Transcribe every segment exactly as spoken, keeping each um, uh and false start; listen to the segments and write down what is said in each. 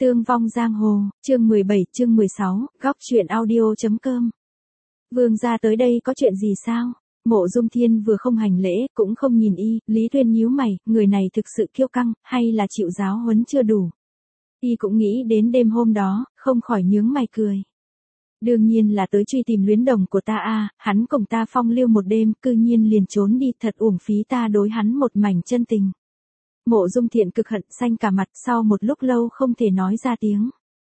Tương vong giang hồ, chương mười bảy, chương mười sáu, góc truyện audio.com. Vương gia tới đây có chuyện gì sao? Mộ Dung Thiên vừa không hành lễ, cũng không nhìn y, Lý Tuyên nhíu mày, người này thực sự kiêu căng, hay là chịu giáo huấn chưa đủ? Y cũng nghĩ đến đêm hôm đó, không khỏi nhướng mày cười. Đương nhiên là tới truy tìm luyến đồng của ta a, à, hắn cùng ta phong lưu một đêm, cư nhiên liền trốn đi, thật uổng phí ta đối hắn một mảnh chân tình. Mộ Dung Thiện cực hận xanh cả mặt, sau một lúc lâu không thể nói ra tiếng.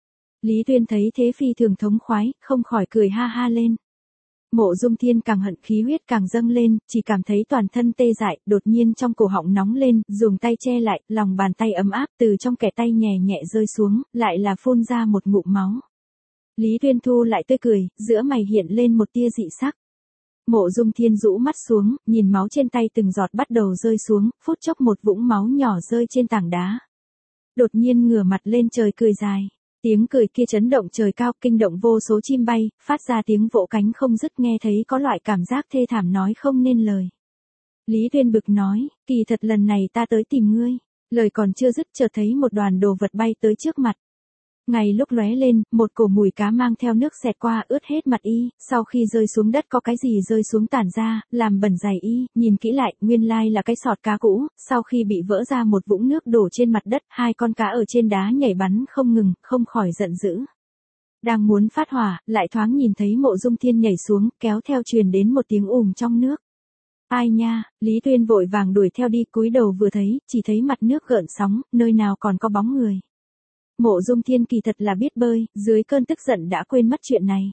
Lý Tuyên thấy thế phi thường thống khoái, không khỏi cười ha ha lên. Mộ Dung Thiên càng hận khí huyết càng dâng lên, chỉ cảm thấy toàn thân tê dại, đột nhiên trong cổ họng nóng lên, dùng tay che lại, lòng bàn tay ấm áp từ trong kẻ tay nhẹ nhẹ rơi xuống, lại là phun ra một ngụm máu. Lý Tuyên thu lại tươi cười, giữa mày hiện lên một tia dị sắc. Mộ Dung Thiên rũ mắt xuống, nhìn máu trên tay từng giọt bắt đầu rơi xuống, phút chốc một vũng máu nhỏ rơi trên tảng đá. Đột nhiên ngửa mặt lên trời cười dài, tiếng cười kia chấn động trời cao, kinh động vô số chim bay, phát ra tiếng vỗ cánh không dứt, nghe thấy có loại cảm giác thê thảm nói không nên lời. Lý Tuyên bực nói, kỳ thật lần này ta tới tìm ngươi, lời còn chưa dứt chợt thấy một đoàn đồ vật bay tới trước mặt. Ngay lúc lóe lên, một cổ mùi cá mang theo nước xẹt qua ướt hết mặt y, sau khi rơi xuống đất có cái gì rơi xuống tản ra, làm bẩn giày y, nhìn kỹ lại, nguyên lai là cái sọt cá cũ, sau khi bị vỡ ra một vũng nước đổ trên mặt đất, hai con cá ở trên đá nhảy bắn không ngừng, không khỏi giận dữ. Đang muốn phát hỏa, lại thoáng nhìn thấy Mộ Dung Thiên nhảy xuống, kéo theo truyền đến một tiếng ùm trong nước. Ai nha, Lý Tuyên vội vàng đuổi theo đi, cúi đầu vừa thấy, chỉ thấy mặt nước gợn sóng, nơi nào còn có bóng người. Mộ Dung Thiên kỳ thật là biết bơi, dưới cơn tức giận đã quên mất chuyện này.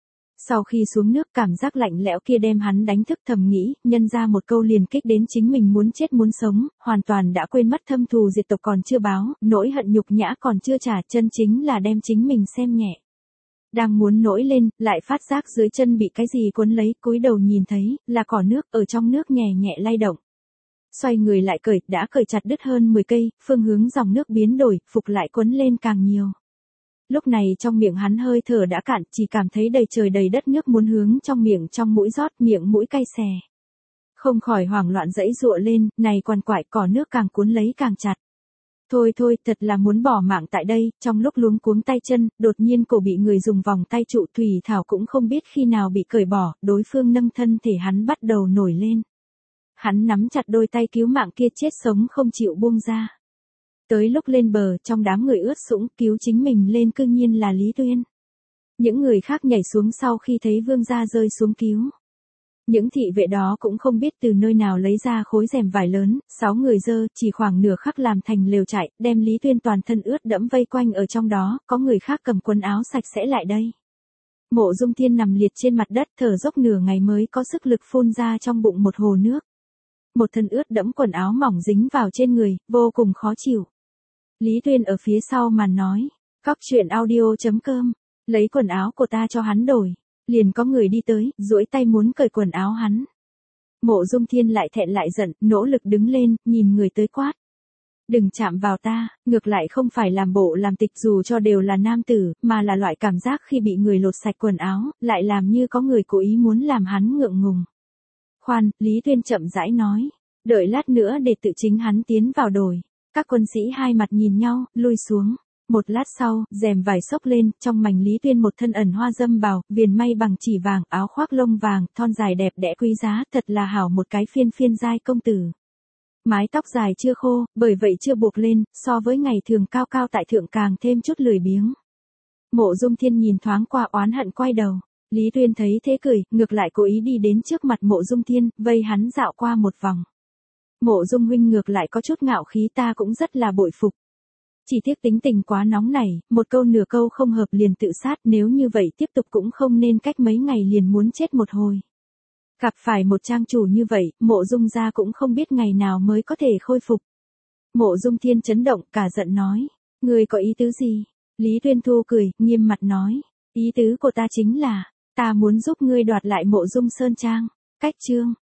Sau khi xuống nước, cảm giác lạnh lẽo kia đem hắn đánh thức, thầm nghĩ, nhân ra một câu liền kích đến chính mình muốn chết muốn sống, hoàn toàn đã quên mất thâm thù diệt tộc còn chưa báo, nỗi hận nhục nhã còn chưa trả, chân chính là đem chính mình xem nhẹ. Đang muốn nổi lên, lại phát giác dưới chân bị cái gì cuốn lấy, cúi đầu nhìn thấy, là cỏ nước, ở trong nước nhẹ nhẹ lay động. Xoay người lại cởi, đã cởi chặt đứt hơn mười cây, phương hướng dòng nước biến đổi, phục lại quấn lên càng nhiều. Lúc này trong miệng hắn hơi thở đã cạn, chỉ cảm thấy đầy trời đầy đất nước muốn hướng trong miệng trong mũi rót, miệng mũi cay xè. Không khỏi hoảng loạn dãy giụa lên, này quằn quại, cỏ nước càng cuốn lấy càng chặt. Thôi thôi, thật là muốn bỏ mạng tại đây, trong lúc luống cuống tay chân, đột nhiên cổ bị người dùng vòng tay trụ, Thủy Thảo cũng không biết khi nào bị cởi bỏ, đối phương nâng thân thể hắn bắt đầu nổi lên. Hắn nắm chặt đôi tay cứu mạng kia, chết sống không chịu buông ra. Tới lúc lên bờ, trong đám người ướt sũng, cứu chính mình lên cư nhiên là Lý Tuyên. Những người khác nhảy xuống sau khi thấy vương gia rơi xuống cứu. Những thị vệ đó cũng không biết từ nơi nào lấy ra khối rèm vải lớn, sáu người dơ, chỉ khoảng nửa khắc làm thành lều trại, đem Lý Tuyên toàn thân ướt đẫm vây quanh ở trong đó, có người khác cầm quần áo sạch sẽ lại đây. Mộ Dung Thiên nằm liệt trên mặt đất, thở dốc nửa ngày mới có sức lực phun ra trong bụng một hồ nước. Một thân ướt đẫm quần áo mỏng dính vào trên người, vô cùng khó chịu. Lý Tuyên ở phía sau màn nói, góc truyện audio.com, lấy quần áo của ta cho hắn đổi. Liền có người đi tới, duỗi tay muốn cởi quần áo hắn. Mộ Dung Thiên lại thẹn lại giận, nỗ lực đứng lên, nhìn người tới quát. Đừng chạm vào ta, ngược lại không phải làm bộ làm tịch dù cho đều là nam tử, mà là loại cảm giác khi bị người lột sạch quần áo, lại làm như có người cố ý muốn làm hắn ngượng ngùng. Khoan, Lý Tuyên chậm rãi nói, đợi lát nữa để tự chính hắn tiến vào đổi. Các quân sĩ hai mặt nhìn nhau, lui xuống. Một lát sau, rèm vải xốc lên, trong mảnh Lý Tuyên một thân ẩn hoa dâm bào, viền may bằng chỉ vàng, áo khoác lông vàng, thon dài đẹp đẽ quý giá, thật là hảo một cái phiên phiên giai công tử. Mái tóc dài chưa khô, bởi vậy chưa buộc lên, so với ngày thường cao cao tại thượng càng thêm chút lười biếng. Mộ Dung Thiên nhìn thoáng qua oán hận quay đầu. Lý Tuyên thấy thế cười, ngược lại cố ý đi đến trước mặt Mộ Dung Thiên, vây hắn dạo qua một vòng. Mộ Dung huynh ngược lại có chút ngạo khí, ta cũng rất là bội phục. Chỉ tiếc tính tình quá nóng nảy, một câu nửa câu không hợp liền tự sát, nếu như vậy tiếp tục cũng không nên cách mấy ngày liền muốn chết một hồi. Gặp phải một trang chủ như vậy, Mộ Dung gia cũng không biết ngày nào mới có thể khôi phục. Mộ Dung Thiên chấn động, cả giận nói, ngươi có ý tứ gì? Lý Tuyên thu cười, nghiêm mặt nói, ý tứ của ta chính là, ta muốn giúp ngươi đoạt lại Mộ Dung Sơn Trang. Cách chương